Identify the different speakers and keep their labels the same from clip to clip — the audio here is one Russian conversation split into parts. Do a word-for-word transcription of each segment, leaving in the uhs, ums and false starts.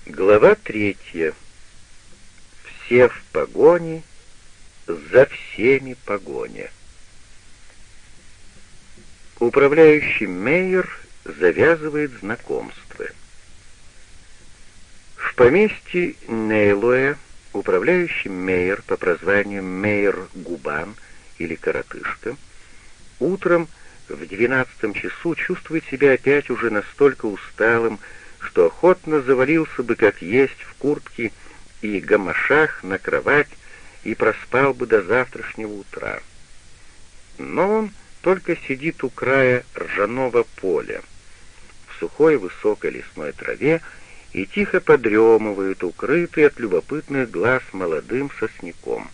Speaker 1: Глава третья. Все в погоне, за всеми погоня. Управляющий Мейер завязывает знакомство. В поместье Нейлоя управляющий Мейер по прозванию Мейер-Губан или Коротышка утром в двенадцатом часу чувствует себя опять уже настолько усталым, что охотно завалился бы как есть в куртке и гамашах на кровать и проспал бы до завтрашнего утра. Но он только сидит у края ржаного поля, в сухой высокой лесной траве, и тихо подремывает, укрытый от любопытных глаз молодым сосняком.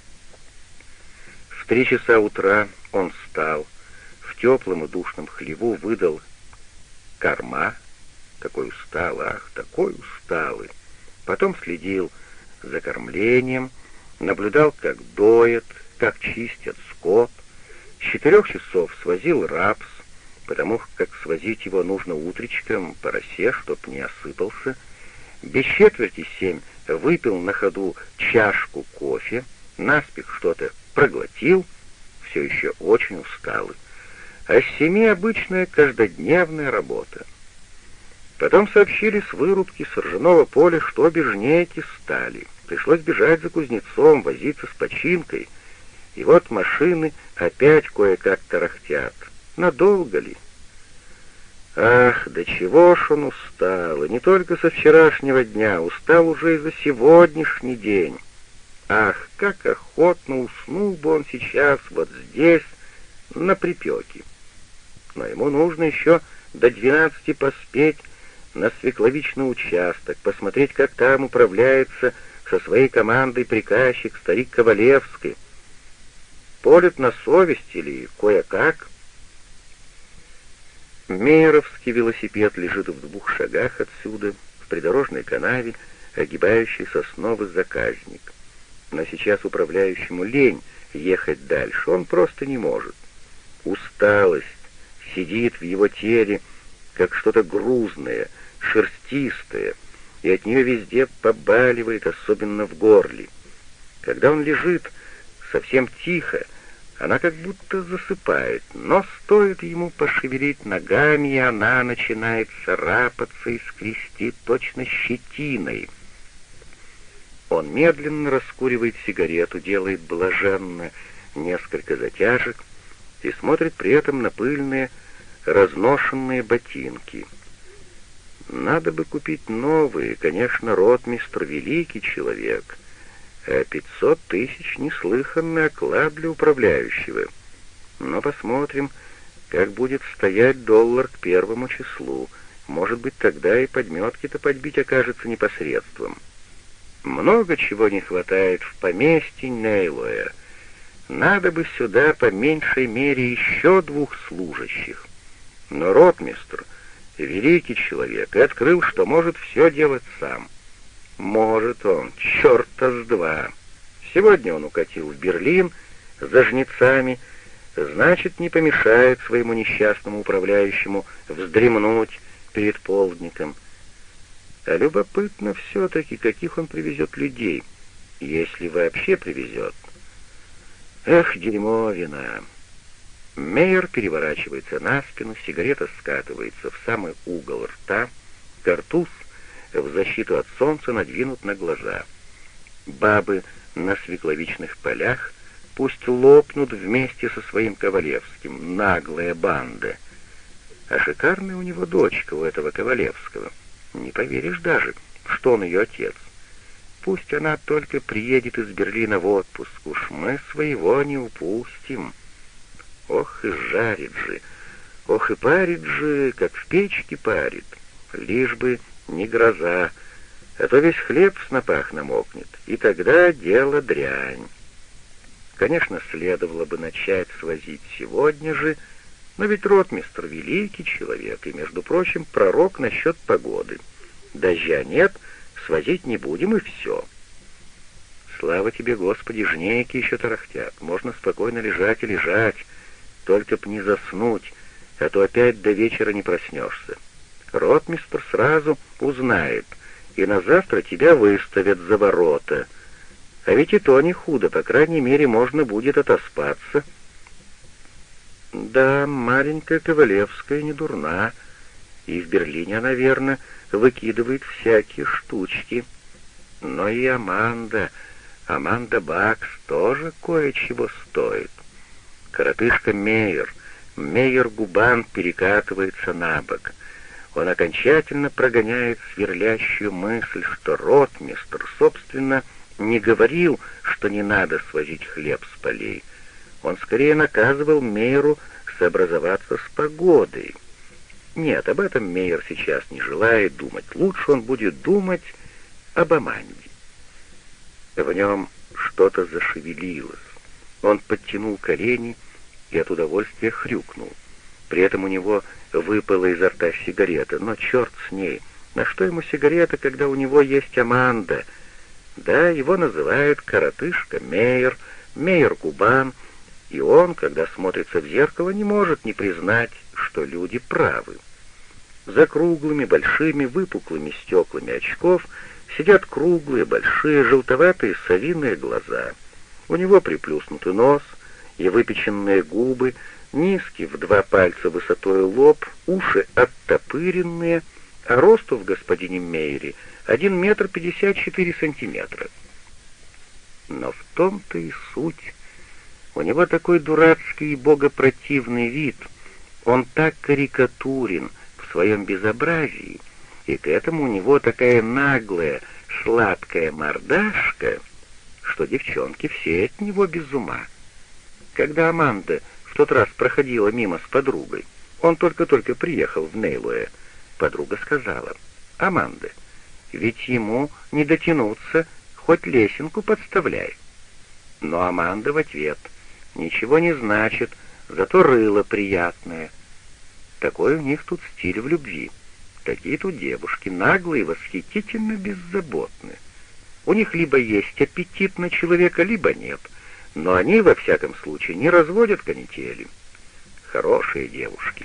Speaker 1: В три часа утра он встал, в теплом и душном хлеву выдал корма. Такой усталый, ах, такой усталый. Потом следил за кормлением, наблюдал, как доят, как чистят скот. С четырех часов свозил рапс, потому как свозить его нужно утречком по росе, чтоб не осыпался. Без четверти семь выпил на ходу чашку кофе, наспех что-то проглотил, все еще очень усталый. А с семи обычная каждодневная работа. Потом сообщили с вырубки с ржаного поля, что бежнеки стали. Пришлось бежать за кузнецом, возиться с починкой. И вот машины опять кое-как тарахтят. Надолго ли? Ах, до чего ж он устал, и не только со вчерашнего дня, устал уже и за сегодняшний день. Ах, как охотно уснул бы он сейчас вот здесь, на припеке. Но ему нужно еще до двенадцати поспеть на свекловичный участок, посмотреть, как там управляется со своей командой приказчик старик Ковалевский. Полет на совесть или кое-как? Мейеровский велосипед лежит в двух шагах отсюда, в придорожной канаве, огибающей сосновый заказник. Но сейчас управляющему лень ехать дальше, он просто не может. Усталость сидит в его теле, как что-то грузное, шерстистая, и от нее везде побаливает, особенно в горле. Когда он лежит совсем тихо, она как будто засыпает, но стоит ему пошевелить ногами, и она начинает царапаться и скрести точно щетиной. Он медленно раскуривает сигарету, делает блаженно несколько затяжек и смотрит при этом на пыльные, разношенные ботинки. Надо бы купить новые, конечно, ротмистр великий человек, а пятьсот тысяч — неслыханный оклад для управляющего. Но посмотрим, как будет стоять доллар к первому числу. Может быть, тогда и подметки-то подбить окажется непосредством. Много чего не хватает в поместье Нейлоя. Надо бы сюда по меньшей мере еще двух служащих. Но ротмистр — великий человек, и открыл, что может все делать сам. Может он, черта с два. Сегодня он укатил в Берлин за жнецами, значит, не помешает своему несчастному управляющему вздремнуть перед полдником. А любопытно все-таки, каких он привезет людей, если вообще привезет. Эх, дерьмовина! Мейер переворачивается на спину, сигарета скатывается в самый угол рта, картуз в защиту от солнца надвинут на глаза. Бабы на свекловичных полях пусть лопнут вместе со своим Ковалевским, наглая банда. А шикарная у него дочка, у этого Ковалевского. Не поверишь даже, что он ее отец. Пусть она только приедет из Берлина в отпуск, уж мы своего не упустим. Ох и жарит же, ох и парит же, как в печке парит. Лишь бы не гроза, а то весь хлеб в снопах намокнет, и тогда дело дрянь. Конечно, следовало бы начать свозить сегодня же, но ведь ротмистр — великий человек, и, между прочим, пророк насчет погоды. Дождя нет, свозить не будем, и все. Слава тебе, Господи, жнейки еще тарахтят, можно спокойно лежать и лежать, только б не заснуть, а то опять до вечера не проснешься. Ротмистр сразу узнает, и на завтра тебя выставят за ворота. А ведь и то не худо, по крайней мере, можно будет отоспаться». «Да, маленькая Ковалевская не дурна, и в Берлине, наверное, выкидывает всякие штучки. Но и Аманда, Аманда Бакс тоже кое-чего стоит. Коротышка Мейер, Мейер Губан перекатывается на бок. Он окончательно прогоняет сверлящую мысль, что ротмистр, собственно, не говорил, что не надо свозить хлеб с полей. Он скорее наказывал Мейеру сообразоваться с погодой. Нет, об этом Мейер сейчас не желает думать. Лучше он будет думать об Аманде. В нем что-то зашевелилось. Он подтянул колени и от удовольствия хрюкнул. При этом у него выпала изо рта сигарета. Но черт с ней! На что ему сигарета, когда у него есть Аманда? Да, его называют коротышка Мейер, Мейер Губан, и он, когда смотрится в зеркало, не может не признать, что люди правы. За круглыми, большими, выпуклыми стеклами очков сидят круглые, большие, желтоватые совиные глаза. У него приплюснутый нос и выпеченные губы, низкий в два пальца высотой лоб, уши оттопыренные, а росту в господине Мейере один метр пятьдесят четыре сантиметра. Но в том-то и суть. У него такой дурацкий и богопротивный вид, он так карикатурен в своем безобразии, и к этому у него такая наглая, сладкая мордашка, что девчонки все от него без ума. Когда Аманда в тот раз проходила мимо с подругой, он только-только приехал в Нейлуэ, подруга сказала: «Аманда, ведь ему не дотянуться, хоть лесенку подставляй». Но Аманда в ответ: «Ничего не значит, зато рыло приятное». Такой у них тут стиль в любви. Такие тут девушки, наглые, восхитительно беззаботны. У них либо есть аппетит на человека, либо нет, но они, во всяком случае, не разводят канители. Хорошие девушки.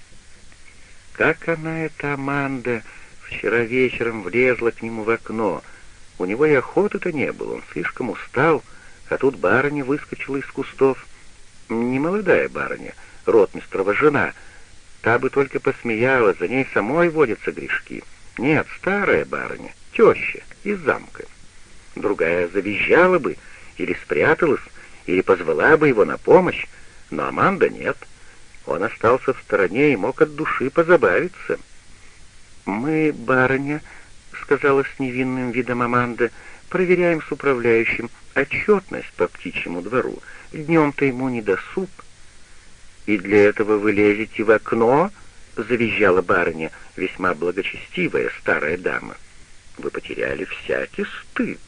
Speaker 1: Как она, эта Аманда, вчера вечером влезла к нему в окно. У него и охоты-то не было, он слишком устал, а тут барыня выскочила из кустов. Не молодая барыня, ротмистрова жена. Та бы только посмеялась, за ней самой водятся грешки. Нет, старая барыня, теща, из замка. Другая завизжала бы, или спряталась, или позвала бы его на помощь, но Аманда нет. Он остался в стороне и мог от души позабавиться. «Мы, барыня, — сказала с невинным видом Аманда, — проверяем с управляющим отчетность по птичьему двору. Днем-то ему не досуг». «И для этого вы лезете в окно?» — завизжала барыня, весьма благочестивая старая дама. «Вы потеряли всякий стыд».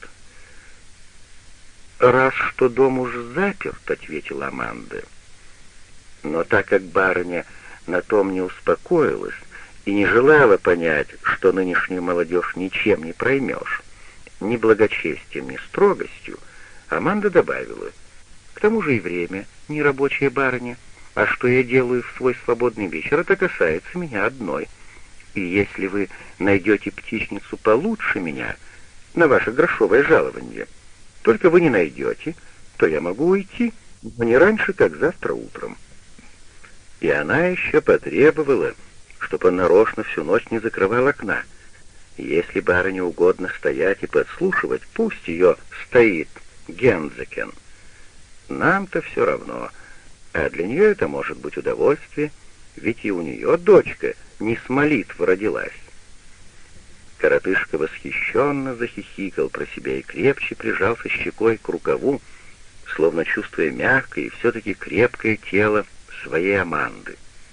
Speaker 1: «Раз что дом уж заперт, — ответила Аманда». Но так как барыня на том не успокоилась и не желала понять, что нынешнюю молодежь ничем не проймешь, ни благочестием, ни строгостью, Аманда добавила: «К тому же и время, не рабочая барыня, а что я делаю в свой свободный вечер, это касается меня одной. И если вы найдете птичницу получше меня на ваше грошовое жалование, только вы не найдете, то я могу уйти, но не раньше, как завтра утром». И она еще потребовала, чтобы он нарочно всю ночь не закрывал окна. Если барыне угодно стоять и подслушивать, пусть ее стоит Гензекен. Нам-то все равно, а для нее это может быть удовольствие, ведь и у нее дочка не с молитв родилась. Коротышка восхищенно захихикал про себя и крепче прижался щекой к рукаву, словно чувствуя мягкое и все-таки крепкое тело своей Аманды.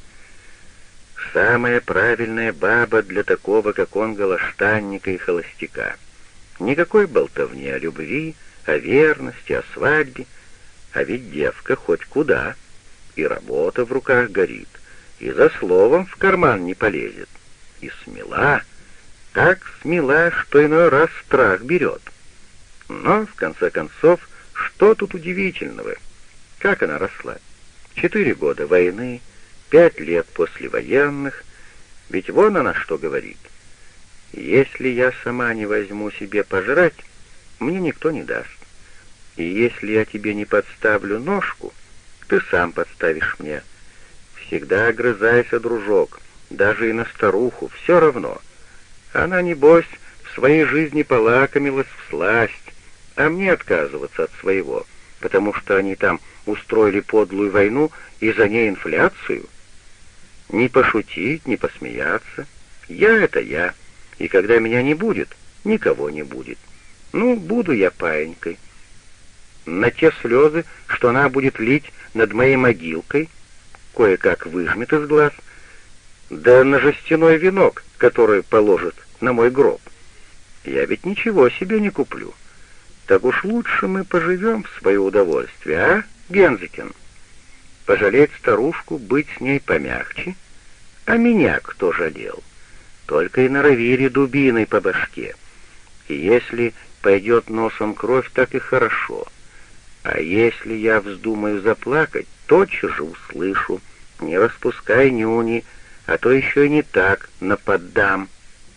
Speaker 1: Самая правильная баба для такого, как он, голоштанника и холостяка. Никакой болтовни о любви, о верности, о свадьбе. А ведь девка хоть куда, и работа в руках горит, и за словом в карман не полезет. И смела, так смела, что иной раз страх берет. Но, в конце концов, что тут удивительного? Как она росла? Четыре года войны, пять лет послевоенных, ведь вон она что говорит. Если я сама не возьму себе пожрать, мне никто не даст. И если я тебе не подставлю ножку, ты сам подставишь мне. Всегда огрызайся, дружок, даже и на старуху, все равно. Она, небось, в своей жизни полакомилась всласть, а мне отказываться от своего, потому что они там устроили подлую войну и за ней инфляцию. Не пошутить, не посмеяться. Я — это я, и когда меня не будет, никого не будет. Ну, буду я паинькой. На те слезы, что она будет лить над моей могилкой, кое-как выжмет из глаз, да на жестяной венок, который положит на мой гроб. Я ведь ничего себе не куплю. Так уж лучше мы поживем в свое удовольствие, а, Гензекин? Пожалеть старушку, быть с ней помягче? А меня кто жалел? Только и норовили дубиной по башке. И если пойдет носом кровь, так и хорошо. А если я вздумаю заплакать, тотчас же услышу: не распускай нюни, а то еще и не так наподдам.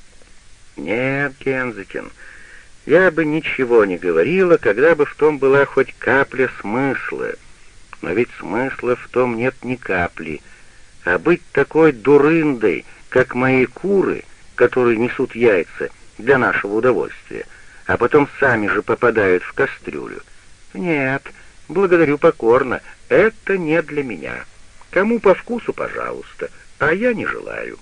Speaker 1: Нет, Гензекин, я бы ничего не говорила, когда бы в том была хоть капля смысла. Но ведь смысла в том нет ни капли. А быть такой дурындой, как мои куры, которые несут яйца для нашего удовольствия, а потом сами же попадают в кастрюлю. Нет, благодарю покорно, это не для меня. Кому по вкусу, пожалуйста, а я не желаю.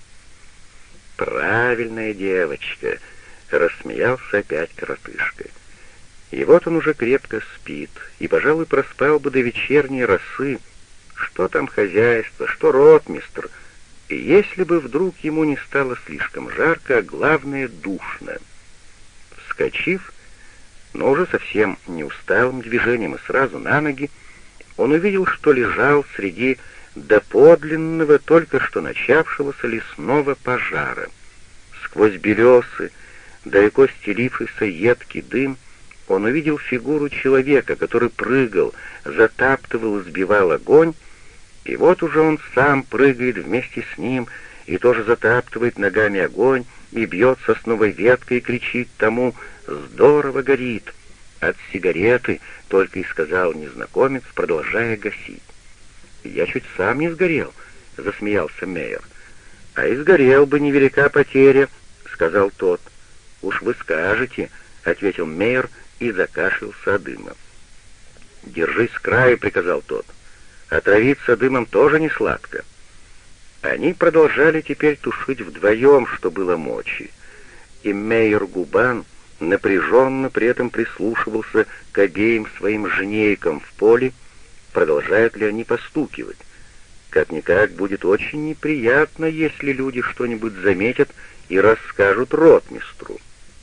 Speaker 1: Правильная девочка, рассмеялся опять коротышка. И вот он уже крепко спит, и, пожалуй, проспал бы до вечерней росы. Что там хозяйство, что ротмистр, и если бы вдруг ему не стало слишком жарко, а главное — душно. Вскочив, но уже совсем неусталым движением и сразу на ноги, он увидел, что лежал среди доподлинного, только что начавшегося лесного пожара. Сквозь белесы, далеко стелившийся едкий дым, он увидел фигуру человека, который прыгал, затаптывал и сбивал огонь, и вот уже он сам прыгает вместе с ним и тоже затаптывает ногами огонь, и бьет сосновой веткой и кричит тому: «Здорово горит!» «От сигареты», — только и сказал незнакомец, продолжая гасить. «Я чуть сам не сгорел», — засмеялся Мейер. «А и сгорел бы, невелика потеря», — сказал тот. «Уж вы скажете», — ответил Мейер и закашлялся от дыма. «Держись с краю», — приказал тот. «Отравиться дымом тоже не сладко». Они продолжали теперь тушить вдвоем, что было мочи, и Мейер Губан напряженно при этом прислушивался к обеим своим жнейкам в поле, продолжают ли они постукивать. Как-никак будет очень неприятно, если люди что-нибудь заметят и расскажут ротмистру.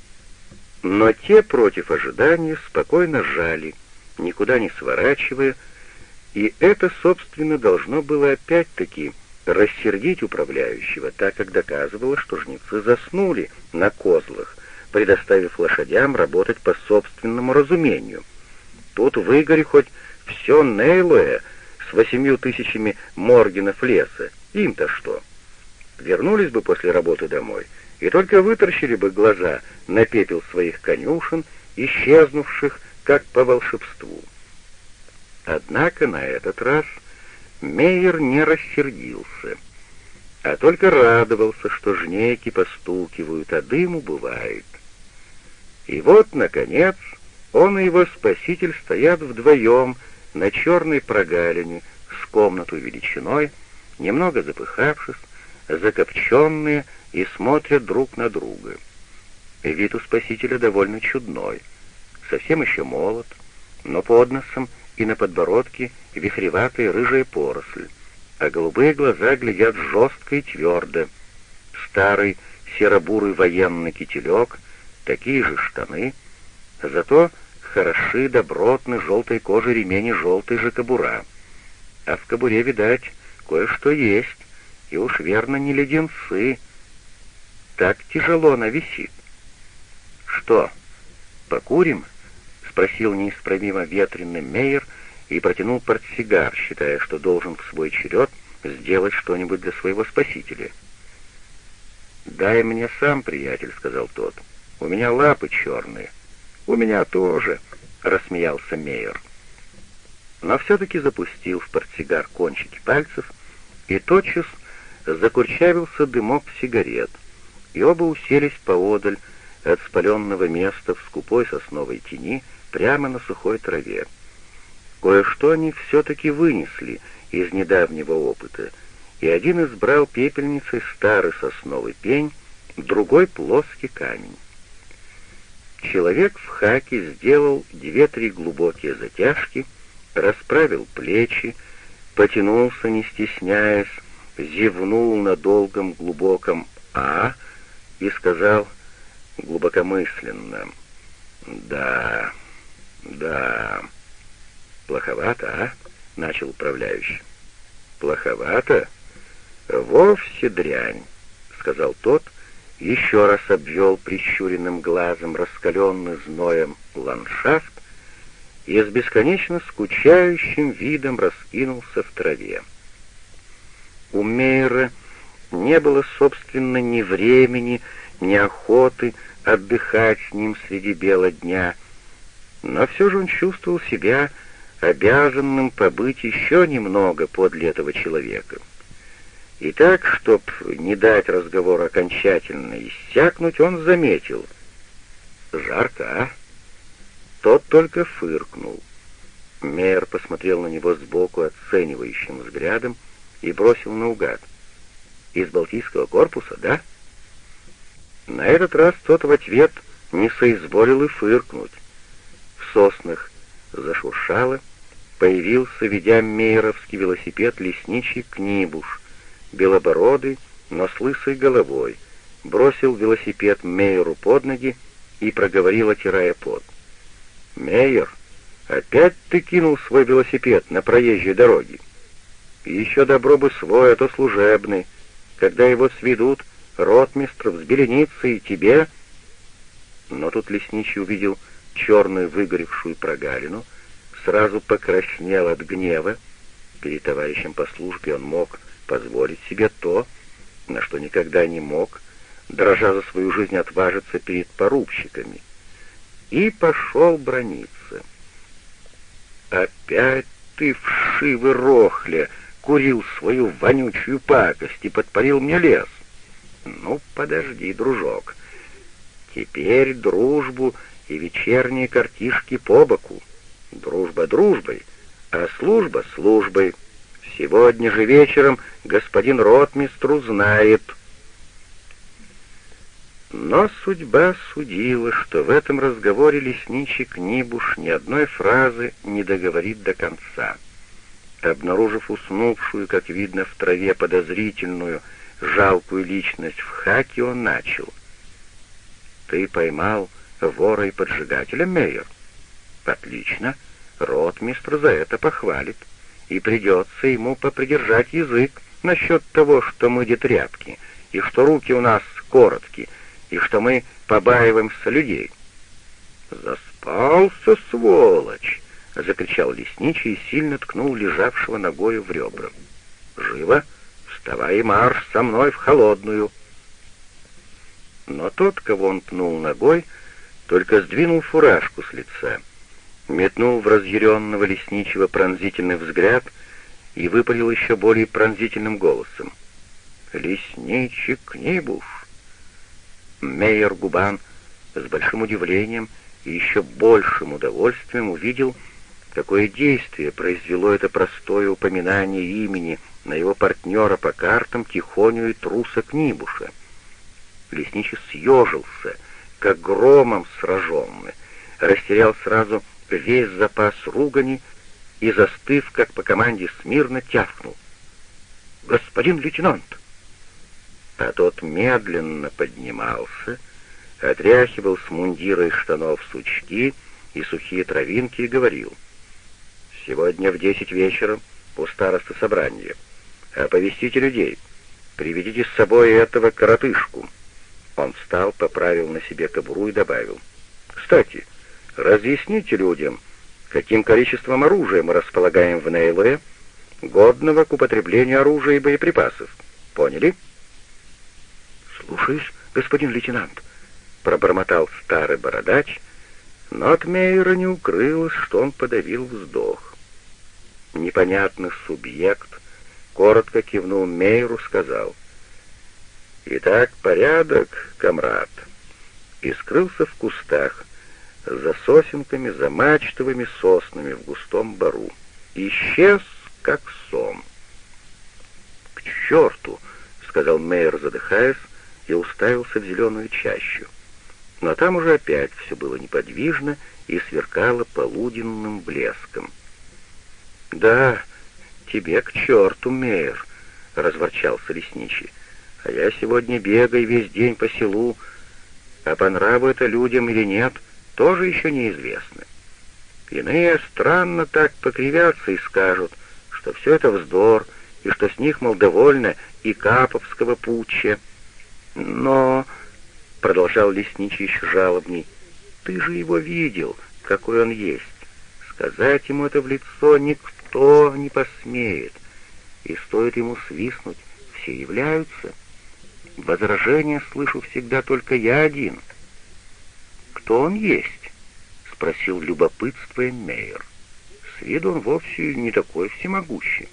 Speaker 1: Но те против ожидания спокойно жали, никуда не сворачивая, и это, собственно, должно было опять-таки рассердить управляющего, так как доказывало, что жнецы заснули на козлах, предоставив лошадям работать по собственному разумению. Тут выгори хоть все Нейлоя с восемью тысячами моргенов леса, им-то что? Вернулись бы после работы домой и только вытаращили бы глаза на пепел своих конюшен, исчезнувших как по волшебству. Однако на этот раз Мейер не рассердился, а только радовался, что жнейки постукивают, а дым убывает. И вот, наконец, он и его спаситель стоят вдвоем на черной прогалине с комнату величиной, немного запыхавшись, закопченные, и смотрят друг на друга. Вид у спасителя довольно чудной, совсем еще молод, но под носом и на подбородке вихреватая рыжая поросль, а голубые глаза глядят жестко и твердо. Старый серо-бурый военный кителек, такие же штаны, зато хороши, добротны, желтой кожи ремень и желтая же кобура. А в кобуре, видать, кое-что есть, и уж верно не леденцы. Так тяжело она висит. «Что, покурим?» — спросил неисправимо ветреный Мейер и протянул портсигар, считая, что должен в свой черед сделать что-нибудь для своего спасителя. «Дай мне сам, приятель», — сказал тот. «У меня лапы черные». «У меня тоже», — рассмеялся Мейер. Но все-таки запустил в портсигар кончики пальцев, и тотчас закурчавился дымок сигарет, и оба уселись поодаль от спаленного места в скупой сосновой тени прямо на сухой траве. Кое-что они все-таки вынесли из недавнего опыта, и один избрал пепельницей старый сосновый пень, другой — плоский камень. Человек в хаке сделал две-три глубокие затяжки, расправил плечи, потянулся, не стесняясь, зевнул на долгом глубоком «а» и сказал глубокомысленно: «Да, да, плоховато, а?» — начал управляющий. «Плоховато? Вовсе дрянь», — сказал тот, еще раз обвел прищуренным глазом раскаленный зноем ландшафт и с бесконечно скучающим видом раскинулся в траве. У Мейера не было, собственно, ни времени, ни охоты отдыхать с ним среди бела дня, но все же он чувствовал себя обязанным побыть еще немного подле этого человека. И так, чтоб не дать разговору окончательно иссякнуть, он заметил: «Жарко, а?» Тот только фыркнул. Мейер посмотрел на него сбоку оценивающим взглядом и бросил наугад: «Из Балтийского корпуса, да?» На этот раз тот в ответ не соизволил и фыркнуть. В соснах зашуршало, появился, ведя мейеровский велосипед, лесничий Книбуш, белобородый, но с лысой головой, бросил велосипед Мейеру под ноги и проговорил, отирая пот: «Мейер, опять ты кинул свой велосипед на проезжей дороге? И еще добро бы свой, а то служебный. Когда его сведут, ротмистр взбеленится и тебе...» Но тут лесничий увидел черную выгоревшую прогалину, сразу покраснел от гнева. Перед товарищем по службе он мог позволить себе то, на что никогда не мог, дрожа за свою жизнь, отважиться перед порубщиками, и пошел браниться. «Опять ты, вшивый рохля, курил свою вонючую пакость и подпалил мне лес. Ну, подожди, дружок, теперь дружбу и вечерние картишки по боку. Дружба дружбой, а служба службой. Сегодня же вечером господин ротмистр узнает». Но судьба судила, что в этом разговоре лесничий Книбуш ни одной фразы не договорит до конца. Обнаружив уснувшую, как видно, в траве подозрительную, жалкую личность в хаке, он начал: «Ты поймал вора и поджигателя, Мейер? Отлично, ротмистр за это похвалит, и придется ему попридержать язык насчет того, что мы детряпки, и что руки у нас короткие, и что мы побаиваемся людей». «Заспался, сволочь!» — закричал лесничий и сильно ткнул лежавшего ногою в ребра. «Живо! Вставай и марш со мной в холодную!» Но тот, кого он пнул ногой, только сдвинул фуражку с лица, метнул в разъяренного лесничего пронзительный взгляд и выпалил еще более пронзительным голосом: «Лесничий Книбуш!» Мейер Губан с большим удивлением и еще большим удовольствием увидел, какое действие произвело это простое упоминание имени на его партнера по картам Тихоню и труса Книбуша. Лесничий съежился, как громом сраженный, растерял сразу весь запас ругани и, застыв, как по команде смирно, тявкнул: «Господин лейтенант!» А тот медленно поднимался, отряхивал с мундира и штанов сучки и сухие травинки и говорил: «Сегодня в десять вечера у старосты собрания. Оповестите людей, приведите с собой этого коротышку». Он встал, поправил на себе кобуру и добавил: «Кстати, разъясните людям, каким количеством оружия мы располагаем в Нейлое, годного к употреблению оружия и боеприпасов. Поняли?» «Слушаюсь, господин лейтенант», — пробормотал старый бородач, но от Мейера не укрылось, что он подавил вздох. Непонятный субъект коротко кивнул Мейеру, сказал: «Итак, порядок, комрад», и скрылся в кустах, за сосенками, за мачтовыми соснами в густом бору. Исчез, как сон. «К черту!» — сказал Мейер, задыхаясь, и уставился в зеленую чащу. Но там уже опять все было неподвижно и сверкало полуденным блеском. «Да, тебе к черту, Мейер!» — разворчался лесничий. «А я сегодня бегаю весь день по селу, а по нраву это людям или нет, тоже еще неизвестно. Иные странно так покривятся и скажут, что все это вздор, и что с них, мол, довольно и Каповского путча. Но, — продолжал лесничий еще жалобней, — ты же его видел, какой он есть. Сказать ему это в лицо никто не посмеет, и стоит ему свистнуть, все являются. Возражения слышу всегда только я один». «Кто он есть?» — спросил любопытствуя Мейер. «С виду он вовсе не такой всемогущий».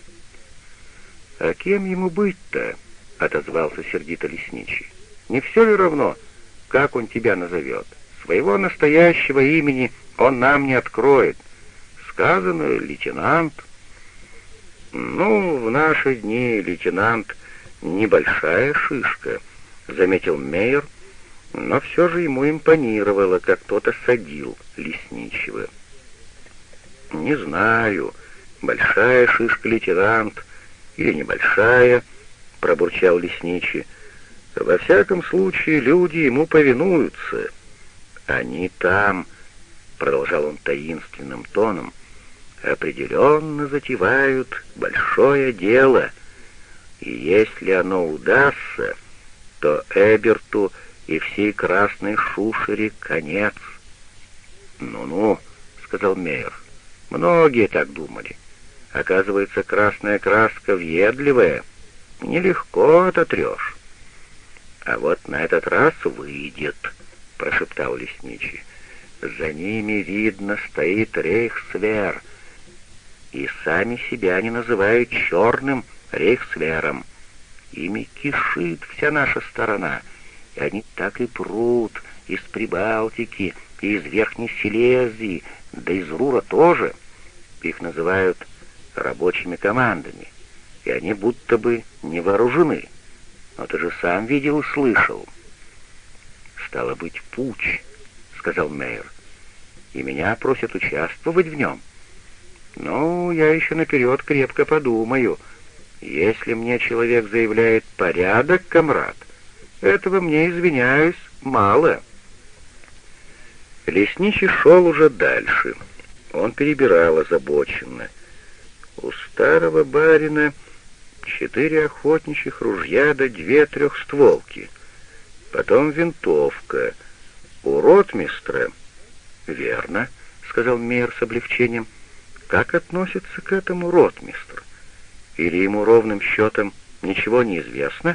Speaker 1: «А кем ему быть-то?» — отозвался сердито лесничий. «Не все ли равно, как он тебя назовет? Своего настоящего имени он нам не откроет. Сказано, лейтенант». «Ну, в наши дни лейтенант небольшая шишка», — заметил Мейер, но все же ему импонировало, как кто-то садил лесничего. «Не знаю, большая шишка лейтенант или небольшая», — пробурчал лесничий. «Во всяком случае, люди ему повинуются. Они там», — продолжал он таинственным тоном, — «определенно затевают большое дело, и если оно удастся, то Эберту и всей красной шушере конец». «Ну-ну», — сказал Мейер, — «многие так думали. Оказывается, красная краска въедливая, нелегко ототрешь». «А вот на этот раз выйдет», — прошептал лесничий. «За ними, видно, стоит рейхсвер, и сами себя они называют черным рейхсвером. Ими кишит вся наша сторона, и они так и прут из Прибалтики, и из Верхней Силезии, да из Рура тоже. Их называют рабочими командами, и они будто бы не вооружены. Но ты же сам видел и слышал». «Стало быть, путч», — сказал Мейер, — «и меня просят участвовать в нем. Ну, я еще наперед крепко подумаю. Если мне человек заявляет порядок, комрад, этого мне, извиняюсь, мало». Лесничий шел уже дальше. Он перебирал озабоченно. У старого барина четыре охотничьих ружья да две трехстволки. Потом винтовка. У ротмистра... «Верно», — сказал Мейер с облегчением. «Как относится к этому ротмистр? Или ему ровным счетом ничего не известно?»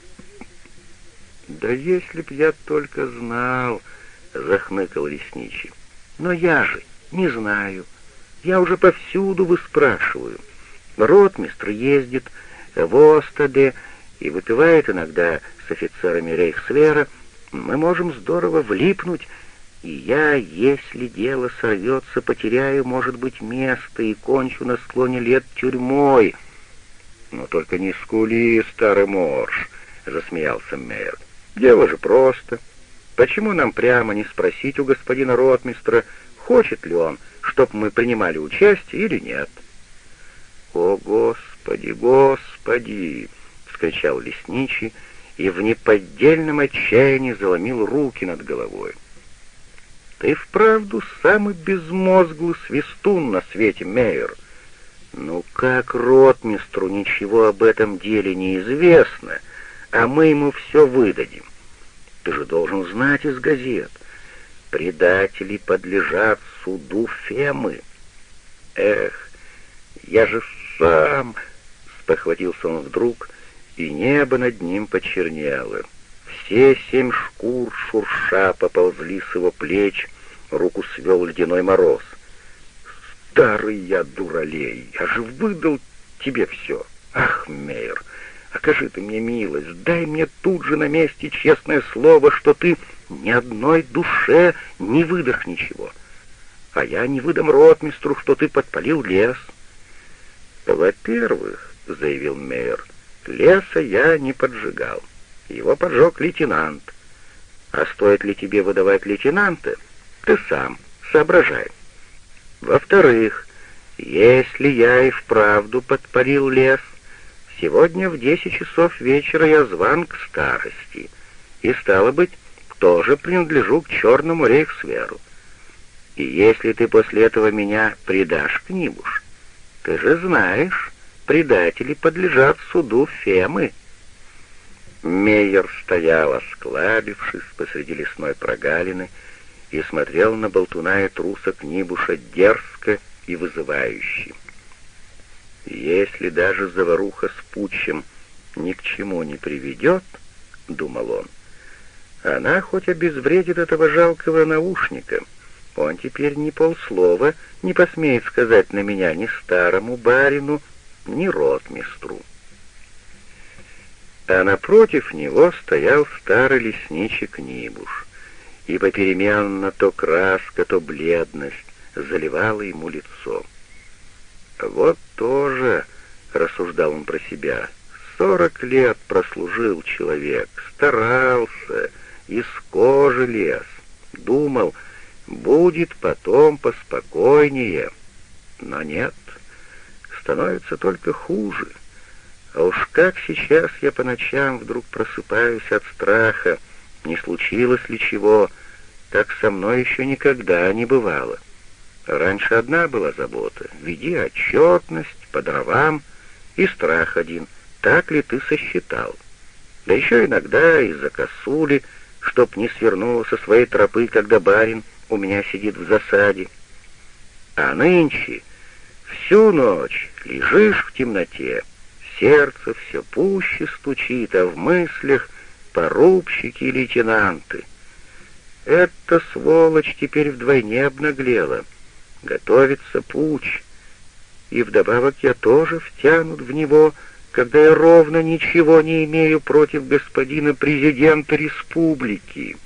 Speaker 1: «Да если б я только знал», — захныкал лесничий. «Но я же не знаю. Я уже повсюду выспрашиваю. Ротмистр ездит в Остаде и выпивает иногда с офицерами рейхсвера. Мы можем здорово влипнуть, и я, если дело сорвется, потеряю, может быть, место и кончу на склоне лет тюрьмой». «Но только не скули, старый морж», — засмеялся Мейер. «Дело же просто. Почему нам прямо не спросить у господина ротмистра, хочет ли он, чтоб мы принимали участие или нет?» «О, Господи, Господи!» — вскричал лесничий и в неподдельном отчаянии заломил руки над головой. «Ты вправду самый безмозглый свистун на свете, Мейер. Ну как ротмистру ничего об этом деле не известно, а мы ему все выдадим? Ты же должен знать из газет. Предатели подлежат суду Фемы. Эх, я же сам...» — спохватился он вдруг, и небо над ним почернело. Все семь шкур шурша поползли с его плеч, руку свел ледяной мороз. «Старый я дуралей, я же выдал тебе все. Ах, Мейер, окажи ты мне милость, дай мне тут же на месте честное слово, что ты ни одной душе не выдашь ничего. А я не выдам ротмистру, что ты подпалил лес». «Во-первых, — заявил Мейер, — леса я не поджигал. Его поджег лейтенант. А стоит ли тебе выдавать лейтенанта, ты сам соображай. Во-вторых, если я и вправду подпалил лес, сегодня в десять часов вечера я зван к старости, и, стало быть, тоже принадлежу к черному рейхсверу. И если ты после этого меня предашь к Нибуш, ты же знаешь, предатели подлежат суду Фемы». Мейер стоял, осклабившись посреди лесной прогалины, и смотрел на болтуна и труса Книбуша дерзко и вызывающе. «Если даже заваруха с путчем ни к чему не приведет, — думал он, — она хоть обезвредит этого жалкого наушника. Он теперь ни полслова не посмеет сказать на меня ни старому барину, ни ротмистру». А напротив него стоял старый лесничий Книбуш, и попеременно то краска, то бледность заливала ему лицо. «Вот тоже, — рассуждал он про себя, — сорок лет прослужил человек, старался, из кожи лез, думал, будет потом поспокойнее. Но нет, становится только хуже. А уж как сейчас я по ночам вдруг просыпаюсь от страха, не случилось ли чего, так со мной еще никогда не бывало. Раньше одна была забота — веди отчетность по дровам, и страх один — так ли ты сосчитал. Да еще иногда из-за косули, чтоб не свернула со своей тропы, когда барин у меня сидит в засаде. А нынче всю ночь лежишь в темноте, сердце все пуще стучит, а в мыслях порубщики и лейтенанты. Эта сволочь теперь вдвойне обнаглела. Готовится путч, и вдобавок я тоже втянут в него, когда я ровно ничего не имею против господина президента республики».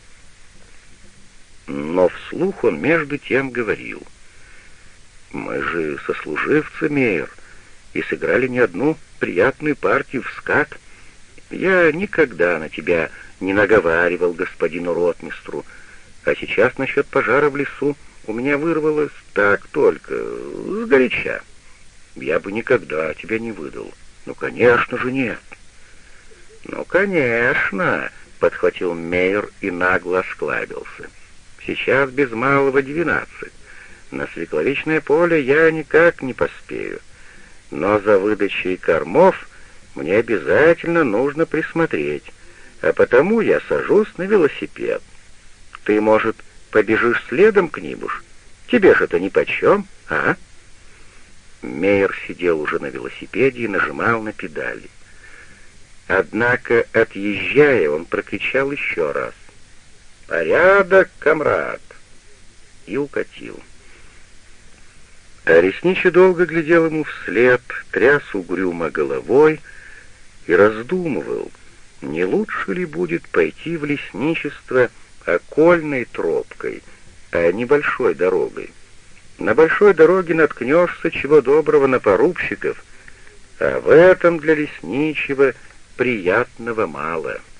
Speaker 1: Но вслух он между тем говорил: «Мы же сослуживцы, Мейер, и сыграли не одну приятную партию в скак. Я никогда на тебя не наговаривал господину ротмистру, а сейчас насчет пожара в лесу у меня вырвалось так только, сгоряча. Я бы никогда тебя не выдал. Ну, конечно же, нет». «Ну, конечно», — подхватил Мейер и нагло осклабился. «Сейчас без малого двенадцать. На свекловичное поле я никак не поспею. Но за выдачей кормов мне обязательно нужно присмотреть, а потому я сажусь на велосипед. Ты, может, побежишь следом, Книбуш? Тебе же это нипочем, а?» Мейер сидел уже на велосипеде и нажимал на педали. Однако, отъезжая, он прокричал еще раз: «Порядок, комрад!» и укатил. А Ресничий долго глядел ему вслед, тряс угрюмо головой и раздумывал, не лучше ли будет пойти в лесничество окольной тропкой, а не большой дорогой. На большой дороге наткнешься, чего доброго, на порубщиков, а в этом для лесничего приятного мало.